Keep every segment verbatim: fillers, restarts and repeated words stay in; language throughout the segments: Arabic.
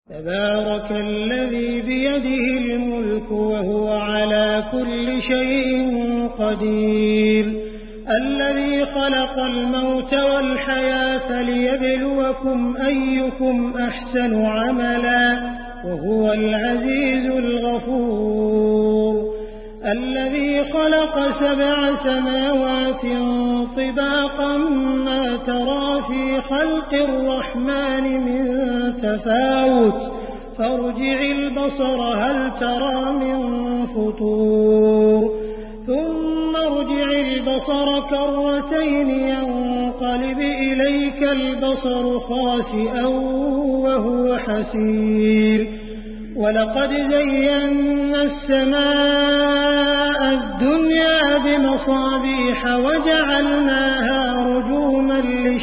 تبارك الذي بيده الملك وهو على كل شيء قدير الذي خلق الموت والحياة ليبلوكم أيكم أحسن عملا وهو العزيز الغفور الذي خلق سبع سماوات طباقا ما ترى في خلق الرحمن من تفاوت فارجع البصر هل ترى من فطور ثم ارجع البصر كرتين ينقلب إليك البصر خاسئا وهو حسير ولقد زينا السماء الدنيا بمصابيح وجعلناها رجوما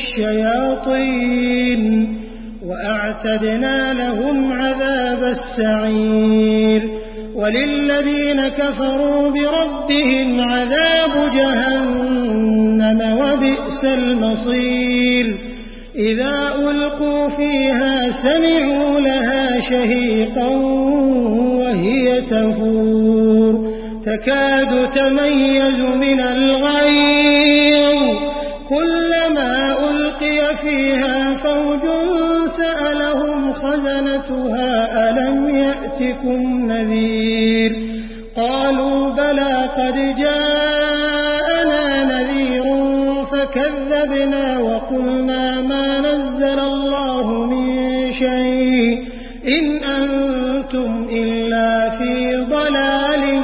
للشياطين وأعتدنا لهم عذاب السعير وللذين كفروا بربهم عذاب جهنم وبئس المصير إذا ألقوا فيها سمعوا لها شهيقا وهي تفور تكاد تميز من الغيظ كلما ألقي فيها فوج سألهم خزنتها ألم يأتكم نذير قالوا بلى قد جاءنا نذير فكذبنا وقلنا ما نزل الله من شيء إن أنتم إلا في ضلال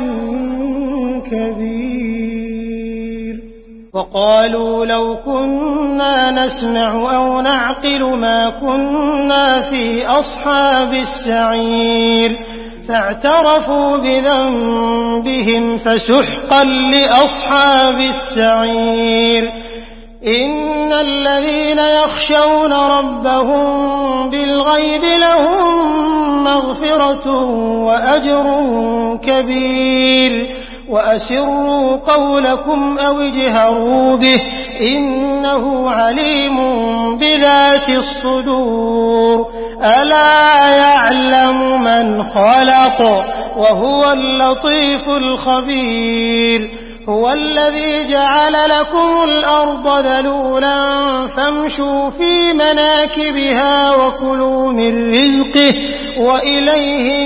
كبير وقالوا لو كنا نسمع أو نعقل ما كنا في أصحاب السعير فاعترفوا بذنبهم فسحقا لأصحاب السعير إن الذين يخشون ربهم بالغيب لهم مغفرة وأجر كبير وأسروا قولكم أو اجهروا به إنه عليم بذات الصدور ألا يعلم من خلق وهو اللطيف الخبير هو الذي جعل لكم الأرض ذلولا فامشوا في مناكبها وكلوا من رزقه وإليه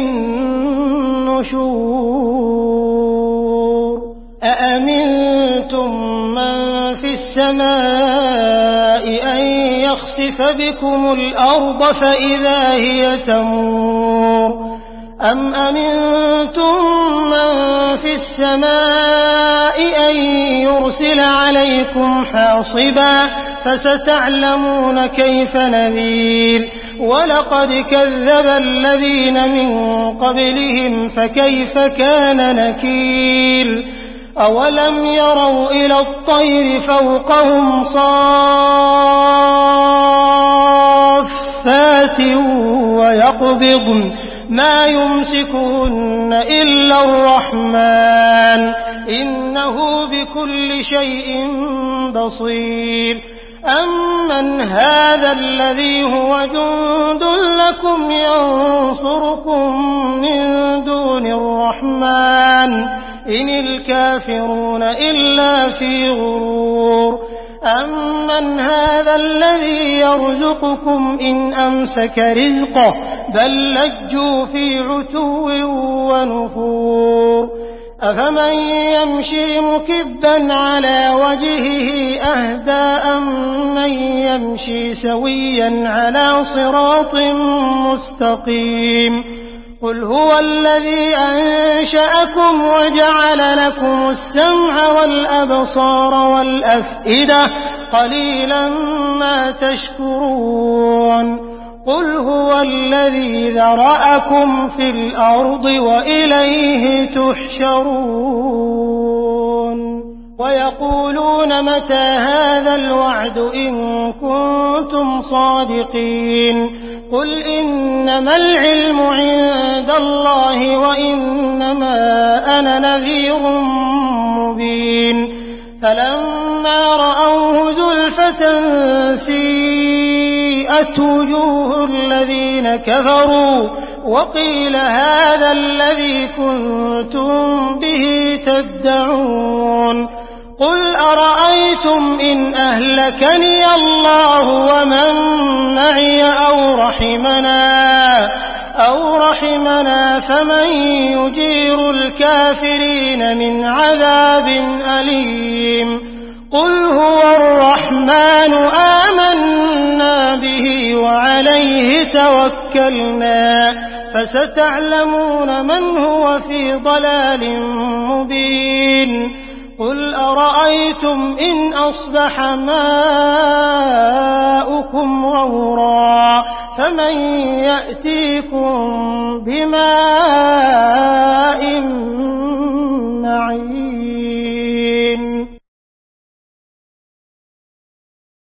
النشور أأمنتم من في السماء أن يخسف بكم الأرض فإذا هي تمور أم أمنتم من في السماء أن يرسل عليكم حاصبا فستعلمون كيف نذير ولقد كذب الذين من قبلهم فكيف كان نكير أولم يروا إلى الطير فوقهم صافات ويقبضن ما يمسكون إلا الرحمن إنه بكل شيء بصير أمن هذا الذي هو جند لكم ينصركم من دون الرحمن إن الكافرون إلا في غرور أمن هذا الذي يرزقكم إن أمسك رزقه بل لجوا في عتو ونفور أفمن يمشي مكبا على وجهه أهدى أمن يمشي سويا على صراط مستقيم قل هو الذي أنشأكم وجعل لكم السمع والأبصار والأفئدة قليلا ما تشكرون قل هو الذي ذرأكم في الأرض وإليه تحشرون ويقولون متى هذا الوعد إن كنتم صادقين قل إنما العلم عند الله وإنما أنا نذير مبين فلما رأوه زلفة سيئت وسيئت وجوه الذين كفروا وقيل هذا الذي كنتم به تدعون قل أرأيتم إن أهلكني الله ومن معي أو رحمنا أو رحمنا فمن يجير الكافرين من عذاب أليم قل هو الرحمن آمنا به وعليه توكلنا فستعلمون من هو في ضلال مبين قل أرأيتم إن أصبح ماؤكم غورا فمن يأتيكم